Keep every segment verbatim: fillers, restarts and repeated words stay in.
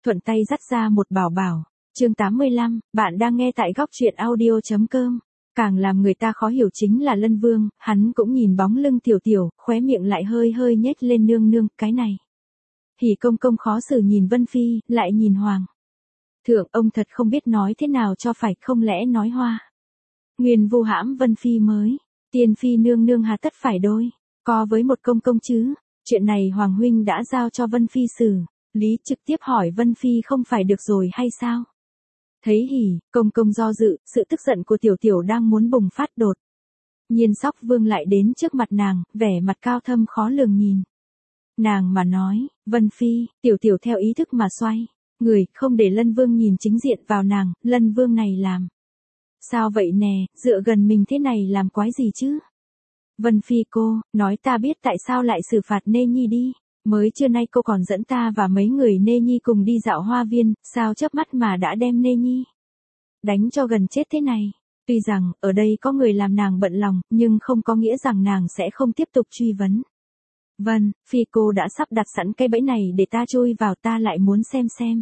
thuận tay dắt ra một bảo bảo. Chương tám mươi lăm, bạn đang nghe tại góc truyện audio chấm com. Càng làm người ta khó hiểu chính là Lân Vương, hắn cũng nhìn bóng lưng Tiểu Tiểu, khóe miệng lại hơi hơi nhếch lên nương nương, cái này. Hỉ công công khó xử nhìn Vân Phi, lại nhìn Hoàng thượng, ông thật không biết nói thế nào cho phải, không lẽ nói hoa. Nguyên vu hãm Vân Phi mới, tiên phi nương nương hà tất phải đôi, co với một công công chứ, chuyện này Hoàng huynh đã giao cho Vân Phi xử lý, trực tiếp hỏi Vân Phi không phải được rồi hay sao? Thấy Hỉ công công do dự, sự tức giận của Tiểu Tiểu đang muốn bùng phát đột nhiên Sóc Vương lại đến trước mặt nàng, vẻ mặt cao thâm khó lường nhìn nàng mà nói, Vân Phi. Tiểu Tiểu theo ý thức mà xoay người, không để Lân Vương nhìn chính diện vào nàng. Lân Vương này làm sao vậy nè, dựa gần mình thế này làm quái gì chứ? Vân Phi cô, nói ta biết tại sao lại xử phạt Nê Nhi đi. Mới trưa nay cô còn dẫn ta và mấy người Nê Nhi cùng đi dạo hoa viên, sao chớp mắt mà đã đem Nê Nhi đánh cho gần chết thế này. Tuy rằng, ở đây có người làm nàng bận lòng, nhưng không có nghĩa rằng nàng sẽ không tiếp tục truy vấn. Vân Phi cô đã sắp đặt sẵn cái bẫy này để ta chui vào, ta lại muốn xem xem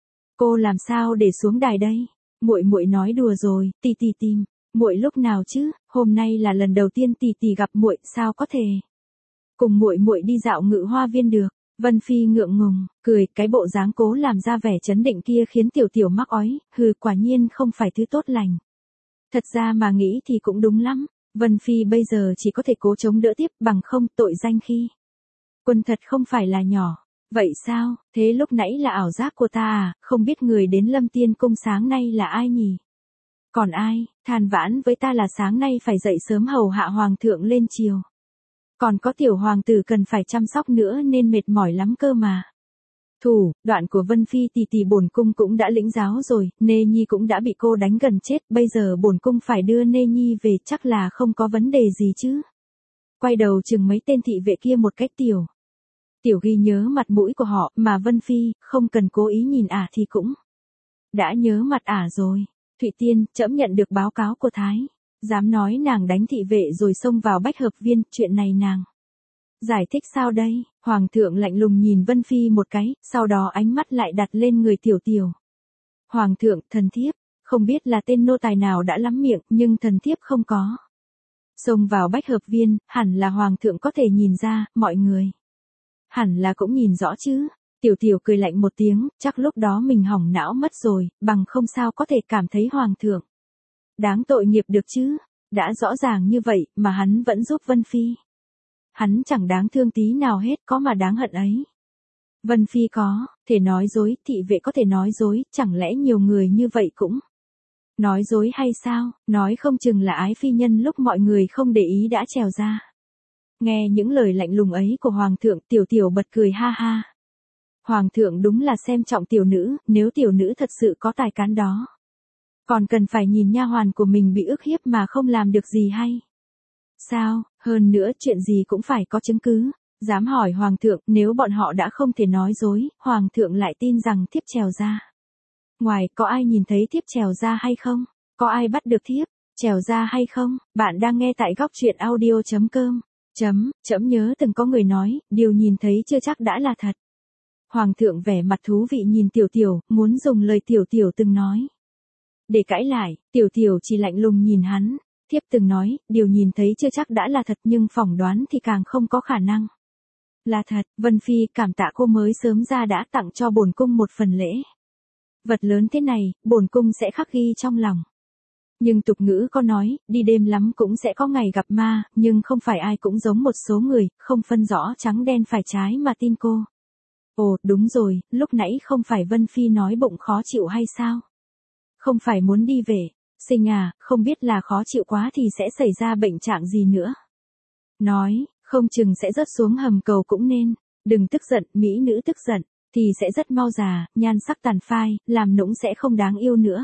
cô làm sao để xuống đài đây. Muội muội nói đùa rồi, tì tì tìm muội lúc nào chứ, hôm nay là lần đầu tiên tì tì gặp muội, sao có thể cùng muội muội đi dạo ngự hoa viên được. Vân Phi ngượng ngùng cười, cái bộ dáng cố làm ra vẻ chấn định kia khiến Tiểu Tiểu mắc ói, hừ, quả nhiên không phải thứ tốt lành. Thật ra mà nghĩ thì cũng đúng lắm, Vân Phi bây giờ chỉ có thể cố chống đỡ tiếp, bằng không tội danh khi quân thật không phải là nhỏ. Vậy sao, thế lúc nãy là ảo giác của ta à, không biết người đến Lâm Tiên Cung sáng nay là ai nhỉ? Còn ai, than vãn với ta là sáng nay phải dậy sớm hầu hạ hoàng thượng lên chiều. Còn có tiểu hoàng tử cần phải chăm sóc nữa nên mệt mỏi lắm cơ mà. Thủ đoạn của Vân Phi tì tì bổn cung cũng đã lĩnh giáo rồi, Nê Nhi cũng đã bị cô đánh gần chết, bây giờ bổn cung phải đưa Nê Nhi về, chắc là không có vấn đề gì chứ. Quay đầu chừng mấy tên thị vệ kia một cách tiểu. Tiểu ghi nhớ mặt mũi của họ, mà Vân Phi, không cần cố ý nhìn ả thì cũng đã nhớ mặt ả rồi. Thụy Tiên, trẫm nhận được báo cáo của Thái. Dám nói nàng đánh thị vệ rồi xông vào Bách Hợp Viên, chuyện này nàng giải thích sao đây? Hoàng thượng lạnh lùng nhìn Vân Phi một cái, sau đó ánh mắt lại đặt lên người Tiểu Tiểu. Hoàng thượng, thần thiếp, không biết là tên nô tài nào đã lắm miệng, nhưng thần thiếp không có xông vào Bách Hợp Viên, hẳn là Hoàng thượng có thể nhìn ra, mọi người hẳn là cũng nhìn rõ chứ. Tiểu Tiểu cười lạnh một tiếng, chắc lúc đó mình hỏng não mất rồi, bằng không sao có thể cảm thấy Hoàng thượng đáng tội nghiệp được chứ. Đã rõ ràng như vậy mà hắn vẫn giúp Vân Phi. Hắn chẳng đáng thương tí nào hết, có mà đáng hận ấy. Vân Phi có thể nói dối, thị vệ có thể nói dối, chẳng lẽ nhiều người như vậy cũng nói dối hay sao? Nói không chừng là ái phi nhân lúc mọi người không để ý đã trèo ra. Nghe những lời lạnh lùng ấy của Hoàng thượng, Tiểu Tiểu bật cười ha ha. Hoàng thượng đúng là xem trọng tiểu nữ, nếu tiểu nữ thật sự có tài cán đó, còn cần phải nhìn nha hoàn của mình bị ức hiếp mà không làm được gì hay sao? Hơn nữa chuyện gì cũng phải có chứng cứ. Dám hỏi Hoàng thượng, nếu bọn họ đã không thể nói dối, Hoàng thượng lại tin rằng thiếp trèo ra ngoài, có ai nhìn thấy thiếp trèo ra hay không? Có ai bắt được thiếp trèo ra hay không? Bạn đang nghe tại góc truyện audio chấm com. Chấm, chấm nhớ từng có người nói, điều nhìn thấy chưa chắc đã là thật. Hoàng thượng vẻ mặt thú vị nhìn Tiểu Tiểu, muốn dùng lời Tiểu Tiểu từng nói để cãi lại. Tiểu Tiểu chỉ lạnh lùng nhìn hắn. Thiếp từng nói, điều nhìn thấy chưa chắc đã là thật, nhưng phỏng đoán thì càng không có khả năng là thật. Vân Phi, cảm tạ cô mới sớm ra đã tặng cho bổn cung một phần lễ vật lớn thế này, bổn cung sẽ khắc ghi trong lòng. Nhưng tục ngữ có nói, đi đêm lắm cũng sẽ có ngày gặp ma, nhưng không phải ai cũng giống một số người, không phân rõ trắng đen phải trái mà tin cô. Ồ, đúng rồi, lúc nãy không phải Vân Phi nói bụng khó chịu hay sao? Không phải muốn đi về sinh à, không biết là khó chịu quá thì sẽ xảy ra bệnh trạng gì nữa. Nói, không chừng sẽ rớt xuống hầm cầu cũng nên. Đừng tức giận, mỹ nữ tức giận thì sẽ rất mau già, nhan sắc tàn phai, làm nũng sẽ không đáng yêu nữa.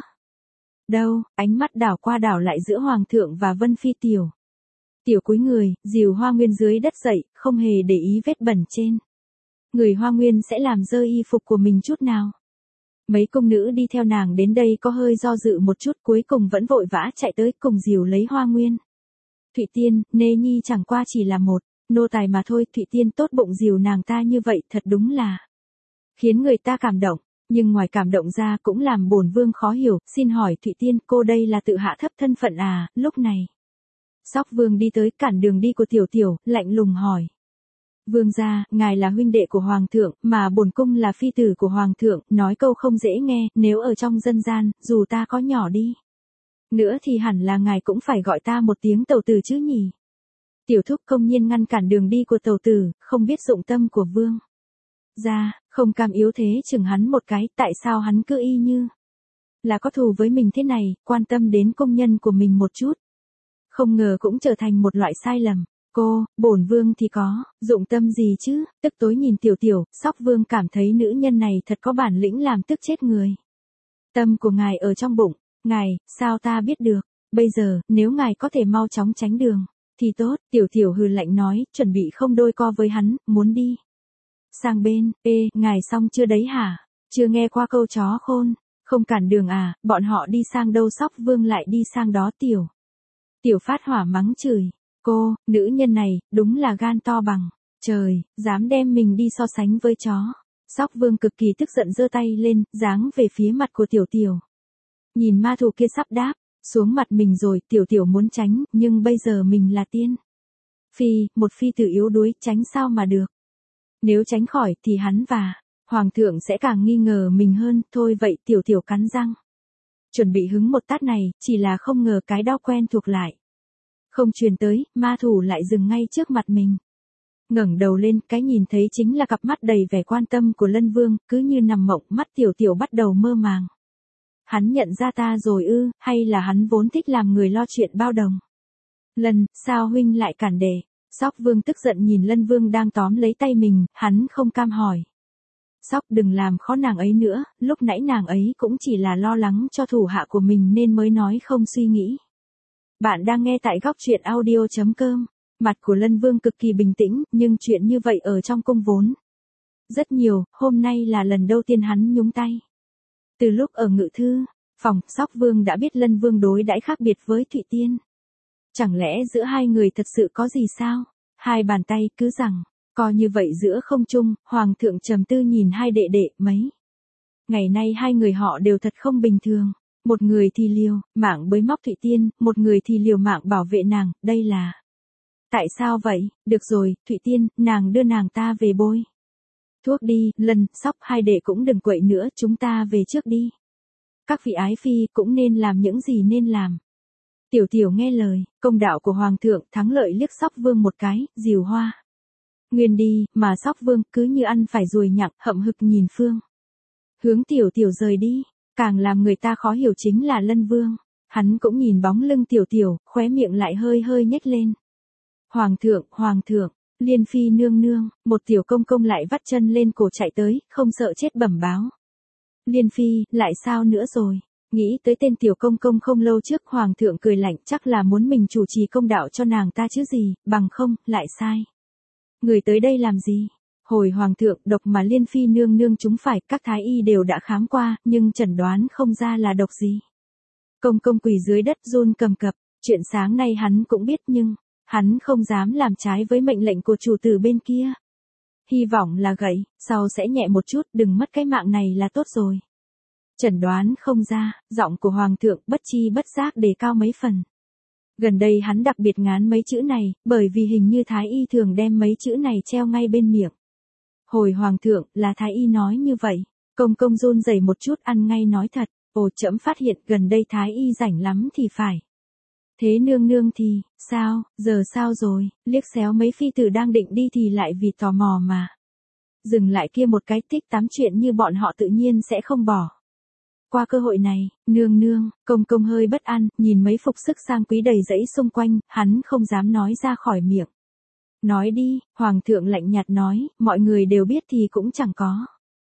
Đâu, ánh mắt đảo qua đảo lại giữa Hoàng thượng và Vân Phi. Tiểu Tiểu cúi người, dìu Hoa Nguyên dưới đất dậy, không hề để ý vết bẩn trên người Hoa Nguyên sẽ làm dơ y phục của mình chút nào. Mấy công nữ đi theo nàng đến đây có hơi do dự một chút, cuối cùng vẫn vội vã chạy tới cùng dìu lấy Hoa Nguyên. Thụy Tiên, Nê Nhi chẳng qua chỉ là một nô tài mà thôi. Thụy Tiên tốt bụng dìu nàng ta như vậy thật đúng là khiến người ta cảm động. Nhưng ngoài cảm động ra cũng làm bổn vương khó hiểu, xin hỏi Thụy Tiên, cô đây là tự hạ thấp thân phận à? Lúc này, Sóc Vương đi tới cản đường đi của Tiểu Tiểu, lạnh lùng hỏi. Vương gia, ngài là huynh đệ của Hoàng thượng, mà bổn cung là phi tử của Hoàng thượng, nói câu không dễ nghe, nếu ở trong dân gian, dù ta có nhỏ đi nữa thì hẳn là ngài cũng phải gọi ta một tiếng tẩu tử chứ nhỉ? Tiểu thúc công nhiên ngăn cản đường đi của tẩu tử, không biết dụng tâm của vương gia, không cam yếu thế chừng hắn một cái, tại sao hắn cứ y như là có thù với mình thế này, quan tâm đến công nhân của mình một chút. Không ngờ cũng trở thành một loại sai lầm. Cô, bổn vương thì có, dụng tâm gì chứ? Tức tối nhìn Tiểu Tiểu, Sóc Vương cảm thấy nữ nhân này thật có bản lĩnh làm tức chết người. Tâm của ngài ở trong bụng, ngài, sao ta biết được? Bây giờ, nếu ngài có thể mau chóng tránh đường, thì tốt. Tiểu Tiểu hừ lạnh nói, chuẩn bị không đôi co với hắn, muốn đi sang bên. Ê, ngài xong chưa đấy hả? Chưa nghe qua câu chó khôn, không cản đường à? Bọn họ đi sang đâu Sóc Vương lại đi sang đó. Tiểu Tiểu phát hỏa mắng chửi. Cô, nữ nhân này, đúng là gan to bằng trời, dám đem mình đi so sánh với chó. Sóc Vương cực kỳ tức giận giơ tay lên, giáng về phía mặt của Tiểu Tiểu. Nhìn ma thù kia sắp đáp xuống mặt mình rồi, Tiểu Tiểu muốn tránh, nhưng bây giờ mình là tiên phi, một phi tử yếu đuối, tránh sao mà được. Nếu tránh khỏi thì hắn và Hoàng thượng sẽ càng nghi ngờ mình hơn, thôi vậy. Tiểu Tiểu cắn răng, chuẩn bị hứng một tát này, chỉ là không ngờ cái đau quen thuộc lại không truyền tới, ma thủ lại dừng ngay trước mặt mình. Ngẩng đầu lên, cái nhìn thấy chính là cặp mắt đầy vẻ quan tâm của Lân Vương, cứ như nằm mộng, mắt Tiểu Tiểu bắt đầu mơ màng. Hắn nhận ra ta rồi ư, hay là hắn vốn thích làm người lo chuyện bao đồng? Lân, sao huynh lại cản để? Sóc Vương tức giận nhìn Lân Vương đang tóm lấy tay mình, hắn không cam hỏi. Sóc, đừng làm khó nàng ấy nữa, lúc nãy nàng ấy cũng chỉ là lo lắng cho thủ hạ của mình nên mới nói không suy nghĩ. Bạn đang nghe tại góc truyện audio chấm com. Mặt của Lân Vương cực kỳ bình tĩnh, nhưng chuyện như vậy ở trong cung vốn rất nhiều, hôm nay là lần đầu tiên hắn nhúng tay. Từ lúc ở ngự thư phòng, Sóc Vương đã biết Lân Vương đối đãi khác biệt với Thụy Tiên. Chẳng lẽ giữa hai người thật sự có gì sao? Hai bàn tay cứ rằng coi như vậy giữa không trung. Hoàng thượng trầm tư nhìn hai đệ đệ. Mấy ngày nay hai người họ đều thật không bình thường. Một người thì liều mạng bới móc Thụy Tiên, một người thì liều mạng bảo vệ nàng. Đây là tại sao vậy? Được rồi, Thụy Tiên, nàng đưa nàng ta về bôi thuốc đi. Lân, Sóc, hai đệ cũng đừng quậy nữa, chúng ta về trước đi. Các vị ái phi cũng nên làm những gì nên làm. Tiểu Tiểu nghe lời, công đạo của Hoàng thượng. Thắng lợi liếc Sóc Vương một cái, dìu Hoa Nguyên đi, mà Sóc Vương cứ như ăn phải ruồi nhặng, hậm hực nhìn phương hướng Tiểu Tiểu rời đi. Càng làm người ta khó hiểu chính là Lân Vương. Hắn cũng nhìn bóng lưng Tiểu Tiểu, khóe miệng lại hơi hơi nhếch lên. Hoàng thượng, Hoàng thượng, Liên Phi nương nương, một tiểu công công lại vắt chân lên cổ chạy tới, không sợ chết bẩm báo. Liên Phi, lại sao nữa rồi? Nghĩ tới tên tiểu công công không lâu trước, Hoàng thượng cười lạnh, chắc là muốn mình chủ trì công đạo cho nàng ta chứ gì, bằng không, lại sai. Người tới đây làm gì? Hồi Hoàng thượng, độc mà Liên Phi nương nương chúng phải, các thái y đều đã khám qua, nhưng chẩn đoán không ra là độc gì. Công công quỳ dưới đất run cầm cập, chuyện sáng nay hắn cũng biết nhưng hắn không dám làm trái với mệnh lệnh của chủ tử bên kia. Hy vọng là gậy, sau sẽ nhẹ một chút, đừng mất cái mạng này là tốt rồi. Chẩn đoán không ra, giọng của Hoàng thượng bất chi bất giác đề cao mấy phần. Gần đây hắn đặc biệt ngán mấy chữ này, bởi vì hình như thái y thường đem mấy chữ này treo ngay bên miệng. Hồi Hoàng thượng, là thái y nói như vậy. Công công run rẩy một chút, ăn ngay nói thật. Ồ, trẫm phát hiện gần đây thái y rảnh lắm thì phải. Thế nương nương thì, sao, giờ sao rồi? Liếc xéo mấy phi tử đang định đi thì lại vì tò mò mà dừng lại kia một cái, tích tám chuyện như bọn họ tự nhiên sẽ không bỏ qua cơ hội này. Nương nương, công công hơi bất an, nhìn mấy phục sức sang quý đầy rẫy xung quanh, hắn không dám nói ra khỏi miệng. Nói đi, Hoàng thượng lạnh nhạt nói, mọi người đều biết thì cũng chẳng có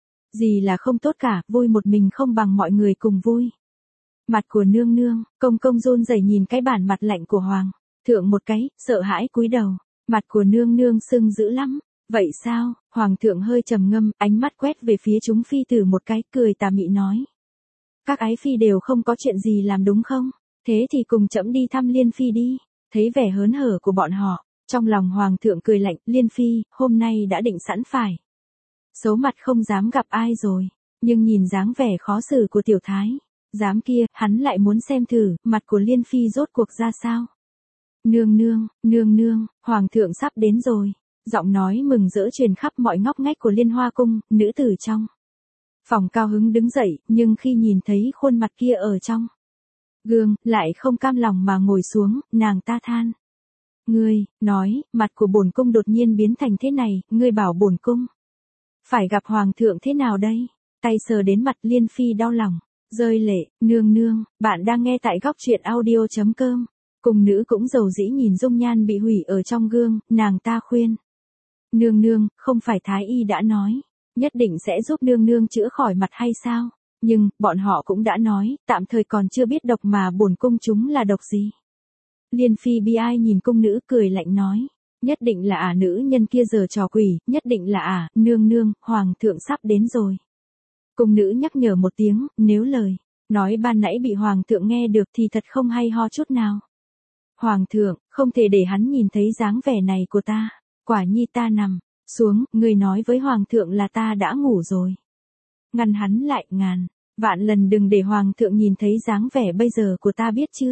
gì là không tốt cả, vui một mình không bằng mọi người cùng vui. Mặt của nương nương, công công run rẩy nhìn cái bản mặt lạnh của Hoàng thượng một cái, sợ hãi cúi đầu. Mặt của nương nương sưng dữ lắm. Vậy sao? Hoàng thượng hơi trầm ngâm, ánh mắt quét về phía chúng phi tử một cái, cười tà mị nói. Các ái phi đều không có chuyện gì làm đúng không? Thế thì cùng trẫm đi thăm Liên Phi đi. Thấy vẻ hớn hở của bọn họ, trong lòng Hoàng thượng cười lạnh, Liên Phi, hôm nay đã định sẵn phải xấu mặt không dám gặp ai rồi. Nhưng nhìn dáng vẻ khó xử của tiểu thái, dám kia, hắn lại muốn xem thử, mặt của Liên Phi rốt cuộc ra sao. Nương nương, nương nương, hoàng thượng sắp đến rồi. Giọng nói mừng rỡ truyền khắp mọi ngóc ngách của Liên Hoa cung, nữ tử trong phòng cao hứng đứng dậy, nhưng khi nhìn thấy khuôn mặt kia ở trong gương, lại không cam lòng mà ngồi xuống, nàng ta than. Ngươi, nói, mặt của bổn cung đột nhiên biến thành thế này, ngươi bảo bổn cung phải gặp hoàng thượng thế nào đây? Tay sờ đến mặt Liên Phi đau lòng, rơi lệ. Nương nương, bạn đang nghe tại góc truyện audio chấm com. Cùng nữ cũng dầu dĩ nhìn dung nhan bị hủy ở trong gương, nàng ta khuyên. Nương nương, không phải thái y đã nói, nhất định sẽ giúp nương nương chữa khỏi mặt hay sao? Nhưng, bọn họ cũng đã nói, tạm thời còn chưa biết độc mà bổn cung chúng là độc gì. Liên Phi bi ai nhìn cung nữ cười lạnh nói. Nhất định là ả nữ nhân kia giở trò quỷ, nhất định là ả, nương nương, hoàng thượng sắp đến rồi. Cung nữ nhắc nhở một tiếng, nếu lời nói ban nãy bị hoàng thượng nghe được thì thật không hay ho chút nào. Hoàng thượng, không thể để hắn nhìn thấy dáng vẻ này của ta. Quả nhi ta nằm xuống, người nói với hoàng thượng là ta đã ngủ rồi. Ngăn hắn lại, ngàn vạn lần đừng để hoàng thượng nhìn thấy dáng vẻ bây giờ của ta biết chưa?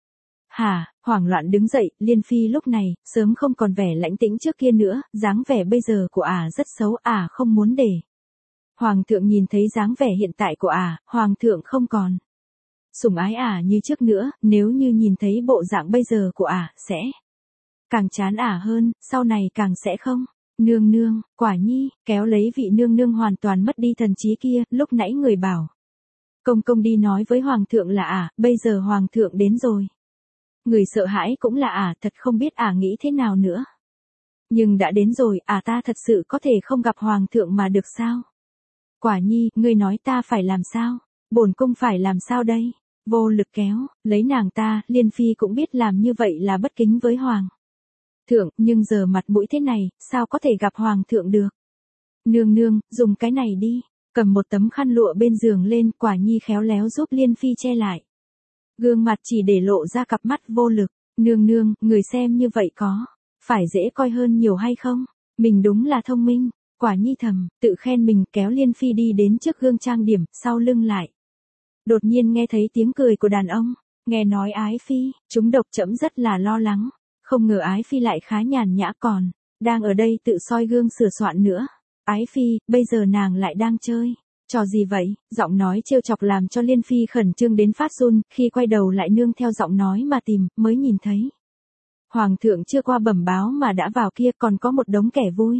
Hả, hoảng loạn đứng dậy, Liên Phi lúc này, sớm không còn vẻ lãnh tĩnh trước kia nữa, dáng vẻ bây giờ của ả rất xấu, ả không muốn để hoàng thượng nhìn thấy dáng vẻ hiện tại của ả, hoàng thượng không còn sủng ái ả như trước nữa, nếu như nhìn thấy bộ dạng bây giờ của ả, sẽ càng chán ả hơn, sau này càng sẽ không. Nương nương, quả nhi, kéo lấy vị nương nương hoàn toàn mất đi thần trí kia, lúc nãy người bảo công công đi nói với hoàng thượng là ả, bây giờ hoàng thượng đến rồi. Người sợ hãi cũng là ả, thật không biết ả nghĩ thế nào nữa. Nhưng đã đến rồi, ả ta thật sự có thể không gặp hoàng thượng mà được sao? Quả nhi, ngươi nói ta phải làm sao? Bổn cung phải làm sao đây? Vô lực kéo, lấy nàng ta, Liên Phi cũng biết làm như vậy là bất kính với hoàng thượng, nhưng giờ mặt mũi thế này, sao có thể gặp hoàng thượng được? Nương nương, dùng cái này đi, cầm một tấm khăn lụa bên giường lên, quả nhi khéo léo giúp Liên Phi che lại. Gương mặt chỉ để lộ ra cặp mắt vô lực. Nương nương, người xem như vậy có phải dễ coi hơn nhiều hay không? Mình đúng là thông minh. Quả nhi thầm, tự khen mình, kéo Liên Phi đi đến trước gương trang điểm, sau lưng lại. Đột nhiên nghe thấy tiếng cười của đàn ông. Nghe nói Ái Phi, chúng độc trẫm rất là lo lắng. Không ngờ Ái Phi lại khá nhàn nhã còn đang ở đây tự soi gương sửa soạn nữa. Ái Phi, bây giờ nàng lại đang chơi trò gì vậy? Giọng nói trêu chọc làm cho Liên Phi khẩn trương đến phát run, khi quay đầu lại nương theo giọng nói mà tìm, mới nhìn thấy. Hoàng thượng chưa qua bẩm báo mà đã vào kia, còn có một đống kẻ vui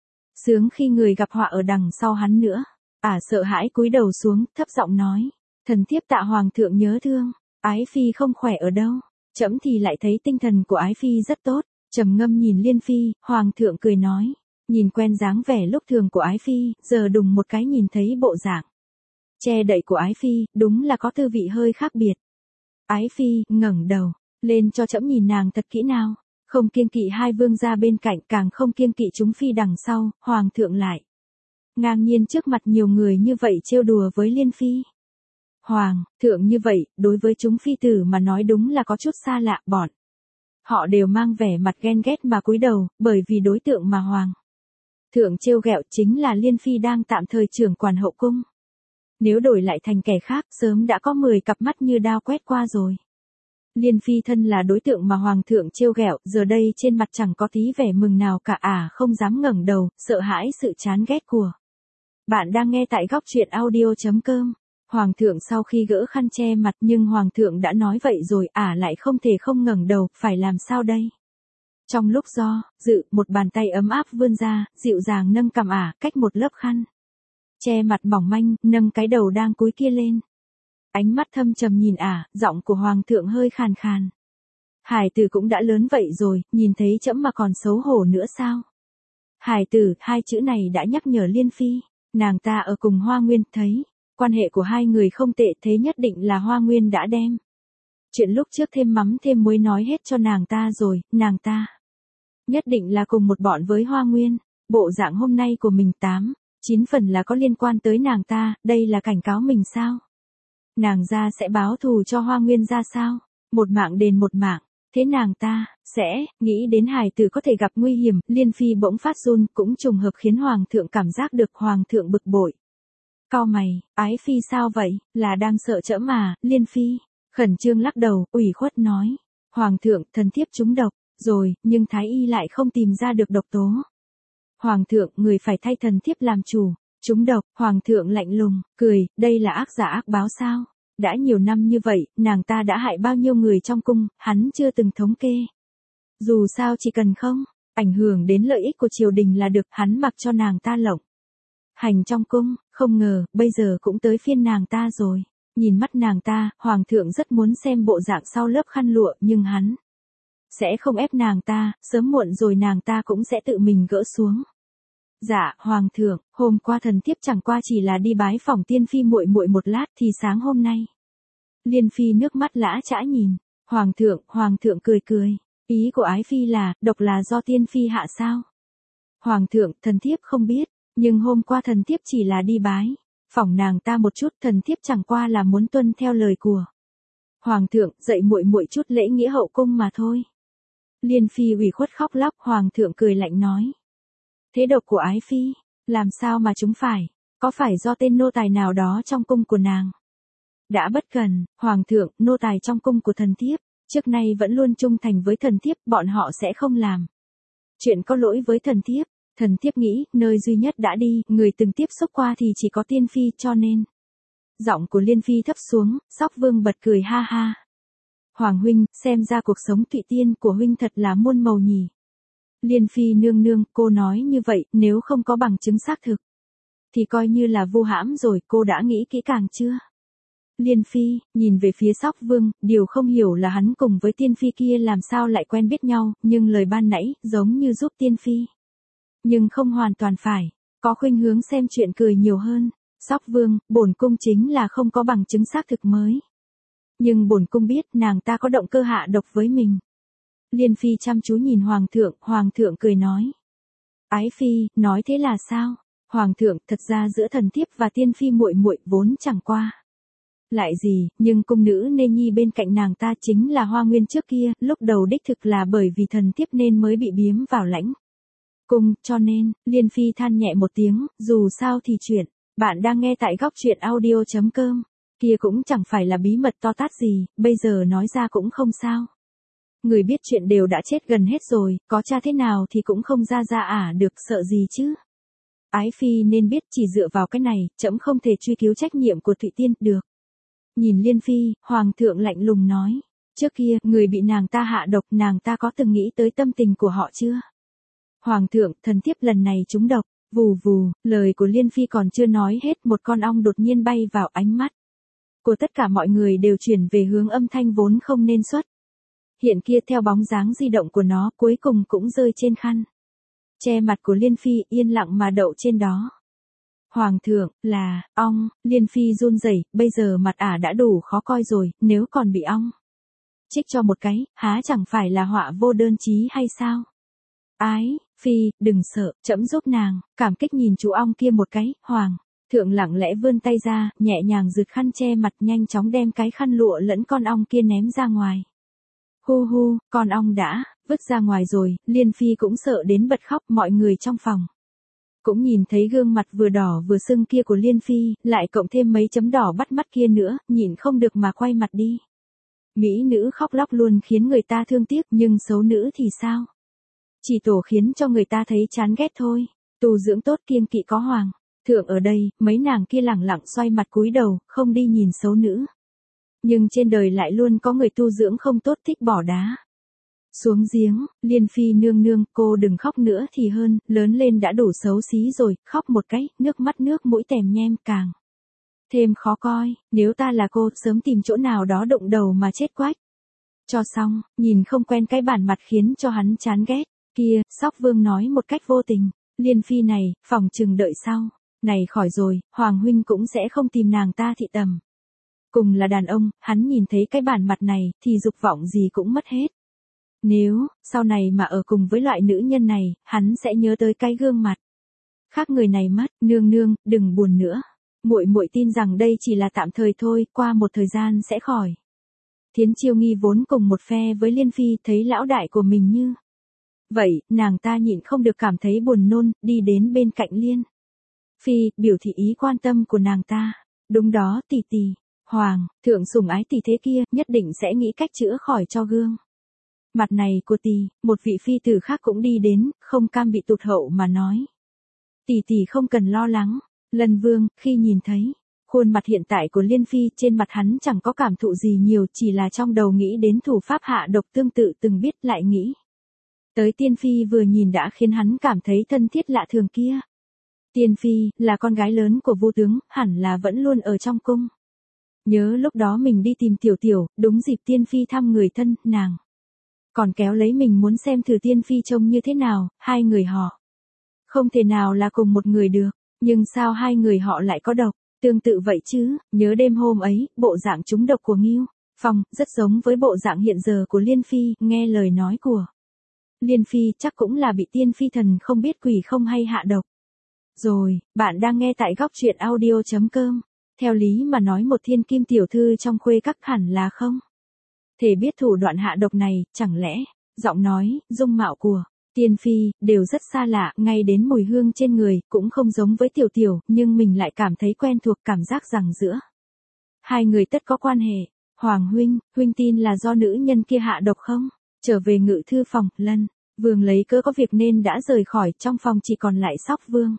sướng khi người gặp họa ở đằng sau hắn nữa. Ả à, sợ hãi cúi đầu xuống, thấp giọng nói. Thần thiếp tạ hoàng thượng nhớ thương. Ái Phi không khỏe ở đâu. Trẫm thì lại thấy tinh thần của Ái Phi rất tốt. Trầm ngâm nhìn Liên Phi, hoàng thượng cười nói. Nhìn quen dáng vẻ lúc thường của Ái Phi, giờ đùng một cái nhìn thấy bộ dạng che đậy của Ái Phi, đúng là có tư vị hơi khác biệt. Ái Phi, ngẩng đầu lên cho trẫm nhìn nàng thật kỹ nào. Không kiêng kỵ hai vương gia bên cạnh, càng không kiêng kỵ chúng phi đằng sau, hoàng thượng lại ngang nhiên trước mặt nhiều người như vậy trêu đùa với Liên Phi. Hoàng thượng như vậy, đối với chúng phi tử mà nói đúng là có chút xa lạ, bọn họ đều mang vẻ mặt ghen ghét mà cúi đầu, bởi vì đối tượng mà hoàng thượng trêu ghẹo chính là Liên Phi đang tạm thời trưởng quản hậu cung. Nếu đổi lại thành kẻ khác, sớm đã có mười cặp mắt như đao quét qua rồi. Liên Phi thân là đối tượng mà hoàng thượng trêu ghẹo, giờ đây trên mặt chẳng có tí vẻ mừng nào cả, ả à, không dám ngẩng đầu, sợ hãi sự chán ghét của. Bạn đang nghe tại góc truyện audio chấm com. Hoàng thượng sau khi gỡ khăn che mặt, nhưng hoàng thượng đã nói vậy rồi, ả à, lại không thể không ngẩng đầu, phải làm sao đây? Trong lúc do dự, một bàn tay ấm áp vươn ra, dịu dàng nâng cằm ả, à, cách một lớp khăn che mặt mỏng manh, nâng cái đầu đang cúi kia lên. Ánh mắt thâm trầm nhìn ả, à, giọng của hoàng thượng hơi khàn khàn. Hải tử cũng đã lớn vậy rồi, nhìn thấy trẫm mà còn xấu hổ nữa sao? Hải tử, hai chữ này đã nhắc nhở Liên Phi, nàng ta ở cùng Hoa Nguyên, thấy quan hệ của hai người không tệ, thế nhất định là Hoa Nguyên đã đem chuyện lúc trước thêm mắm thêm muối nói hết cho nàng ta rồi, nàng ta nhất định là cùng một bọn với Hoa Nguyên. Bộ dạng hôm nay của mình tám, chín phần là có liên quan tới nàng ta, đây là cảnh cáo mình sao? Nàng ra sẽ báo thù cho Hoa Nguyên ra sao? Một mạng đền một mạng, thế nàng ta sẽ nghĩ đến hài tử có thể gặp nguy hiểm, Liên Phi bỗng phát run, cũng trùng hợp khiến hoàng thượng cảm giác được hoàng thượng bực bội. Cau mày, ái phi sao vậy, là đang sợ trẫm mà, Liên phi. Khẩn trương lắc đầu, ủy khuất nói. Hoàng thượng, thần thiếp trúng độc, rồi, nhưng thái y lại không tìm ra được độc tố. Hoàng thượng, người phải thay thần thiếp làm chủ. Trúng độc, hoàng thượng lạnh lùng, cười, đây là ác giả ác báo sao? Đã nhiều năm như vậy, nàng ta đã hại bao nhiêu người trong cung, hắn chưa từng thống kê. Dù sao chỉ cần không, ảnh hưởng đến lợi ích của triều đình là được, hắn mặc cho nàng ta lộng hành trong cung, không ngờ, bây giờ cũng tới phiên nàng ta rồi. Nhìn mắt nàng ta, hoàng thượng rất muốn xem bộ dạng sau lớp khăn lụa, nhưng hắn sẽ không ép nàng ta, sớm muộn rồi nàng ta cũng sẽ tự mình gỡ xuống. Dạ, hoàng thượng, hôm qua thần thiếp chẳng qua chỉ là đi bái phỏng tiên phi muội muội một lát thì sáng hôm nay. Liên phi nước mắt lã chã nhìn, hoàng thượng, hoàng thượng cười cười, ý của ái phi là, độc là do tiên phi hạ sao? Hoàng thượng, thần thiếp không biết, nhưng hôm qua thần thiếp chỉ là đi bái phỏng nàng ta một chút, thần thiếp chẳng qua là muốn tuân theo lời của hoàng thượng, dạy muội muội chút lễ nghĩa hậu cung mà thôi. Liên phi ủy khuất khóc lóc, hoàng thượng cười lạnh nói. Thế độc của ái phi, làm sao mà chúng phải, có phải do tên nô tài nào đó trong cung của nàng? Đã bất cần, hoàng thượng, nô tài trong cung của thần thiếp, trước nay vẫn luôn trung thành với thần thiếp, bọn họ sẽ không làm chuyện có lỗi với thần thiếp. Thần thiếp nghĩ, nơi duy nhất đã đi, người từng tiếp xúc qua thì chỉ có tiên phi, cho nên. Giọng của Liên phi thấp xuống, Sóc Vương bật cười ha ha. Hoàng huynh, xem ra cuộc sống thụy tiên của huynh thật là muôn màu nhỉ. Liên phi nương nương, cô nói như vậy, nếu không có bằng chứng xác thực, thì coi như là vu hãm rồi, cô đã nghĩ kỹ càng chưa? Liên phi, nhìn về phía Sóc Vương, điều không hiểu là hắn cùng với tiên phi kia làm sao lại quen biết nhau, nhưng lời ban nãy, giống như giúp tiên phi. Nhưng không hoàn toàn phải, có khuynh hướng xem chuyện cười nhiều hơn. Sóc Vương, bổn cung chính là không có bằng chứng xác thực mới. Nhưng bổn cung biết nàng ta có động cơ hạ độc với mình. Liên phi chăm chú nhìn hoàng thượng, hoàng thượng cười nói. Ái phi, nói thế là sao? Hoàng thượng, thật ra giữa thần thiếp và tiên phi muội muội vốn chẳng qua lại gì, nhưng cung nữ Nê Nhi bên cạnh nàng ta chính là Hoa Nguyên trước kia, lúc đầu đích thực là bởi vì thần thiếp nên mới bị biếm vào lãnh cung, cho nên, Liên phi than nhẹ một tiếng, dù sao thì chuyện, bạn đang nghe tại góc truyện audio chấm com, kia cũng chẳng phải là bí mật to tát gì, bây giờ nói ra cũng không sao. Người biết chuyện đều đã chết gần hết rồi, có cha thế nào thì cũng không ra ra ả được, sợ gì chứ. Ái phi nên biết chỉ dựa vào cái này, trẫm không thể truy cứu trách nhiệm của Thụy Tiên, được. Nhìn Liên phi, hoàng thượng lạnh lùng nói, trước kia, người bị nàng ta hạ độc, nàng ta có từng nghĩ tới tâm tình của họ chưa? Hoàng thượng, thần thiếp lần này trúng độc, vù vù, lời của Liên phi còn chưa nói hết, một con ong đột nhiên bay vào, ánh mắt của tất cả mọi người đều chuyển về hướng âm thanh vốn không nên xuất hiện kia, theo bóng dáng di động của nó, cuối cùng cũng rơi trên khăn che mặt của Liên phi, yên lặng mà đậu trên đó. Hoàng thượng, là, ong, Liên phi run rẩy, bây giờ mặt ả đã đủ khó coi rồi, nếu còn bị ong chích cho một cái, há chẳng phải là họa vô đơn chí hay sao? Ái, phi, đừng sợ, trẫm giúp nàng, cảm kích nhìn chú ong kia một cái, hoàng thượng lặng lẽ vươn tay ra, nhẹ nhàng giựt khăn che mặt, nhanh chóng đem cái khăn lụa lẫn con ong kia ném ra ngoài. Hu hu, con ong đã vứt ra ngoài rồi, Liên phi cũng sợ đến bật khóc, mọi người trong phòng cũng nhìn thấy gương mặt vừa đỏ vừa sưng kia của Liên phi, lại cộng thêm mấy chấm đỏ bắt mắt kia nữa, nhìn không được mà quay mặt đi. Mỹ nữ khóc lóc luôn khiến người ta thương tiếc, nhưng xấu nữ thì sao? Chỉ tổ khiến cho người ta thấy chán ghét thôi. Tu dưỡng tốt kiêng kỵ có hoàng thượng ở đây, mấy nàng kia lẳng lặng xoay mặt cúi đầu, không đi nhìn xấu nữ. Nhưng trên đời lại luôn có người tu dưỡng không tốt thích bỏ đá xuống giếng. Liên phi nương nương, cô đừng khóc nữa thì hơn, lớn lên đã đủ xấu xí rồi, khóc một cái, nước mắt nước mũi tèm nhem, càng thêm khó coi, nếu ta là cô, sớm tìm chỗ nào đó đụng đầu mà chết quách cho xong, nhìn không quen cái bản mặt khiến cho hắn chán ghét. Kia, Sóc Vương nói một cách vô tình, Liên phi này, phòng chừng đợi sau này khỏi rồi, hoàng huynh cũng sẽ không tìm nàng ta thị tầm. Cùng là đàn ông, hắn nhìn thấy cái bản mặt này, thì dục vọng gì cũng mất hết. Nếu, sau này mà ở cùng với loại nữ nhân này, hắn sẽ nhớ tới cái gương mặt khác người này mất. Nương nương, đừng buồn nữa. Muội muội tin rằng đây chỉ là tạm thời thôi, qua một thời gian sẽ khỏi. Thiến Chiêu Nghi vốn cùng một phe với Liên phi, thấy lão đại của mình như vậy, nàng ta nhịn không được cảm thấy buồn nôn, đi đến bên cạnh Liên Phi, biểu thị ý quan tâm của nàng ta. Đúng đó tỷ tỷ, Hoàng, thượng sủng ái tỷ thế kia, nhất định sẽ nghĩ cách chữa khỏi cho gương. Mặt này của tỷ, một vị phi tử khác cũng đi đến, không cam bị tụt hậu mà nói. Tỷ tỷ không cần lo lắng. Lân Vương, khi nhìn thấy khuôn mặt hiện tại của Liên Phi, trên mặt hắn chẳng có cảm thụ gì nhiều, chỉ là trong đầu nghĩ đến thủ pháp hạ độc tương tự từng biết, lại nghĩ tới Tiên Phi vừa nhìn đã khiến hắn cảm thấy thân thiết lạ thường kia. Tiên Phi, là con gái lớn của Vu tướng, hẳn là vẫn luôn ở trong cung. Nhớ lúc đó mình đi tìm Tiểu Tiểu, đúng dịp Tiên Phi thăm người thân, nàng còn kéo lấy mình muốn xem thử Tiên Phi trông như thế nào, hai người họ không thể nào là cùng một người được, nhưng sao hai người họ lại có độc, tương tự vậy chứ, nhớ đêm hôm ấy, bộ dạng trúng độc của Ngưu Phong, rất giống với bộ dạng hiện giờ của Liên Phi, nghe lời nói của Liên Phi chắc cũng là bị Tiên Phi thần không biết quỷ không hay hạ độc. Rồi, bạn đang nghe tại góc truyện audio.com. Theo lý mà nói một thiên kim tiểu thư trong khuê các hẳn là không thể biết thủ đoạn hạ độc này, chẳng lẽ, giọng nói, dung mạo của Tiên Phi, đều rất xa lạ, ngay đến mùi hương trên người, cũng không giống với Tiểu Tiểu, nhưng mình lại cảm thấy quen thuộc, cảm giác rằng giữa hai người tất có quan hệ. Hoàng huynh, huynh tin là do nữ nhân kia hạ độc không? Trở về ngự thư phòng, Lân Vương lấy cớ có việc nên đã rời khỏi, trong phòng chỉ còn lại Sóc Vương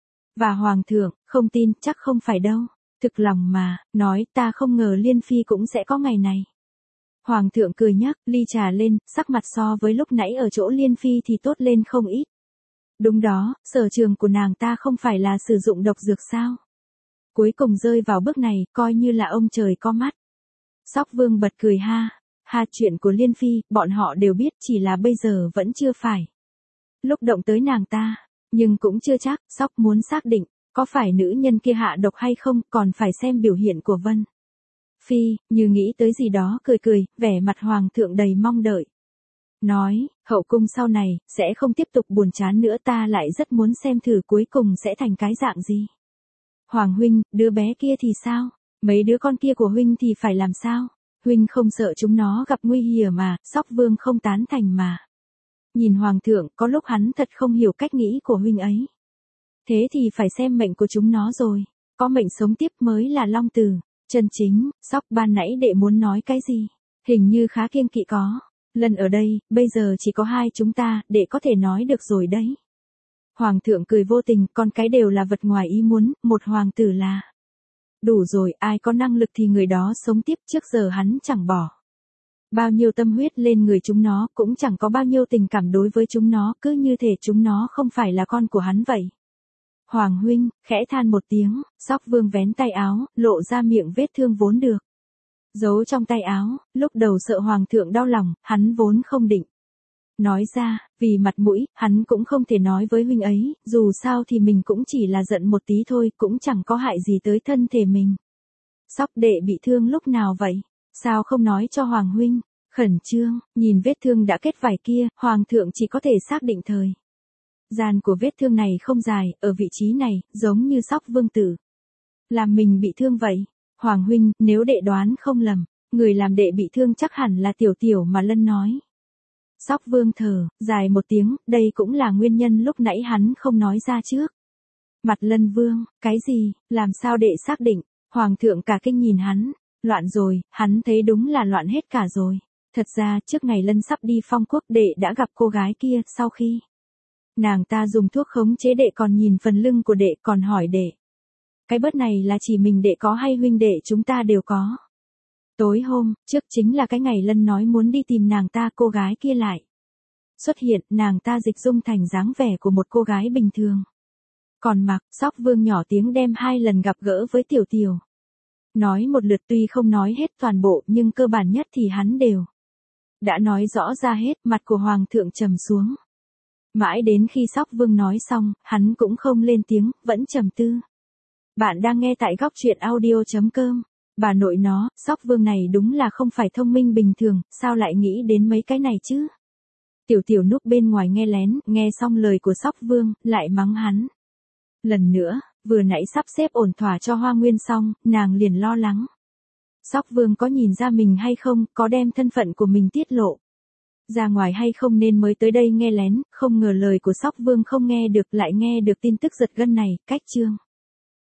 và Hoàng thượng, không tin, chắc không phải đâu. Thực lòng mà, nói ta không ngờ Liên Phi cũng sẽ có ngày này. Hoàng thượng cười nhắc, ly trà lên, sắc mặt so với lúc nãy ở chỗ Liên Phi thì tốt lên không ít. Đúng đó, sở trường của nàng ta không phải là sử dụng độc dược sao? Cuối cùng rơi vào bước này, coi như là ông trời có mắt. Sóc Vương bật cười ha, ha chuyện của Liên Phi, bọn họ đều biết, chỉ là bây giờ vẫn chưa phải lúc động tới nàng ta, nhưng cũng chưa chắc. Sóc muốn xác định, có phải nữ nhân kia hạ độc hay không, còn phải xem biểu hiện của Vân Phi, như nghĩ tới gì đó, cười cười, vẻ mặt Hoàng thượng đầy mong đợi. Nói, hậu cung sau này, sẽ không tiếp tục buồn chán nữa, ta lại rất muốn xem thử cuối cùng sẽ thành cái dạng gì. Hoàng huynh, đứa bé kia thì sao? Mấy đứa con kia của huynh thì phải làm sao? Huynh không sợ chúng nó gặp nguy hiểm mà? Sóc Vương không tán thành mà. Nhìn Hoàng thượng, có lúc hắn thật không hiểu cách nghĩ của huynh ấy. Thế thì phải xem mệnh của chúng nó rồi. Có mệnh sống tiếp mới là long tử. Chân chính, Sóc, ban nãy đệ muốn nói cái gì? Hình như khá kiêng kỵ có. Lần ở đây, bây giờ chỉ có hai chúng ta, đệ có thể nói được rồi đấy. Hoàng thượng cười vô tình, con cái đều là vật ngoài ý muốn, một hoàng tử là đủ rồi, ai có năng lực thì người đó sống tiếp, trước giờ hắn chẳng bỏ bao nhiêu tâm huyết lên người chúng nó, cũng chẳng có bao nhiêu tình cảm đối với chúng nó, cứ như thể chúng nó không phải là con của hắn vậy. Hoàng huynh, khẽ than một tiếng, Sóc Vương vén tay áo, lộ ra miệng vết thương vốn được giấu trong tay áo, lúc đầu sợ Hoàng thượng đau lòng, hắn vốn không định nói ra, vì mặt mũi, hắn cũng không thể nói với huynh ấy, dù sao thì mình cũng chỉ là giận một tí thôi, cũng chẳng có hại gì tới thân thể mình. Sóc đệ bị thương lúc nào vậy? Sao không nói cho Hoàng huynh? Khẩn trương, nhìn vết thương đã kết vảy kia, Hoàng thượng chỉ có thể xác định thời gian của vết thương này không dài, ở vị trí này, giống như Sóc Vương tử làm mình bị thương vậy. Hoàng huynh, nếu đệ đoán không lầm, người làm đệ bị thương chắc hẳn là Tiểu Tiểu mà Lân nói. Sóc Vương thở dài một tiếng, đây cũng là nguyên nhân lúc nãy hắn không nói ra trước. Mặt Lân Vương, cái gì, làm sao đệ xác định? Hoàng thượng cả kinh nhìn hắn, loạn rồi, hắn thấy đúng là loạn hết cả rồi. Thật ra, trước ngày Lân sắp đi phong quốc, đệ đã gặp cô gái kia, sau khi nàng ta dùng thuốc khống chế đệ còn nhìn phần lưng của đệ, còn hỏi đệ. Cái bớt này là chỉ mình đệ có hay huynh đệ chúng ta đều có? Tối hôm, trước chính là cái ngày Lân nói muốn đi tìm nàng ta, cô gái kia lại xuất hiện, nàng ta dịch dung thành dáng vẻ của một cô gái bình thường. Còn mặc, Sóc Vương nhỏ tiếng đem hai lần gặp gỡ với Tiểu Tiểu nói một lượt, tuy không nói hết toàn bộ, nhưng cơ bản nhất thì hắn đều đã nói rõ ra hết. Mặt của Hoàng thượng trầm xuống. Mãi đến khi Sóc Vương nói xong, hắn cũng không lên tiếng, vẫn trầm tư. Bạn đang nghe tại góc truyện audio.com. Bà nội nó, Sóc Vương này đúng là không phải thông minh bình thường, sao lại nghĩ đến mấy cái này chứ? Tiểu Tiểu núp bên ngoài nghe lén, nghe xong lời của Sóc Vương, lại mắng hắn. Lần nữa, vừa nãy sắp xếp ổn thỏa cho Hoa Nguyên xong, nàng liền lo lắng. Sóc Vương có nhìn ra mình hay không, có đem thân phận của mình tiết lộ ra ngoài hay không, nên mới tới đây nghe lén, không ngờ lời của Sóc Vương không nghe được, lại nghe được tin tức giật gân này. Cách chương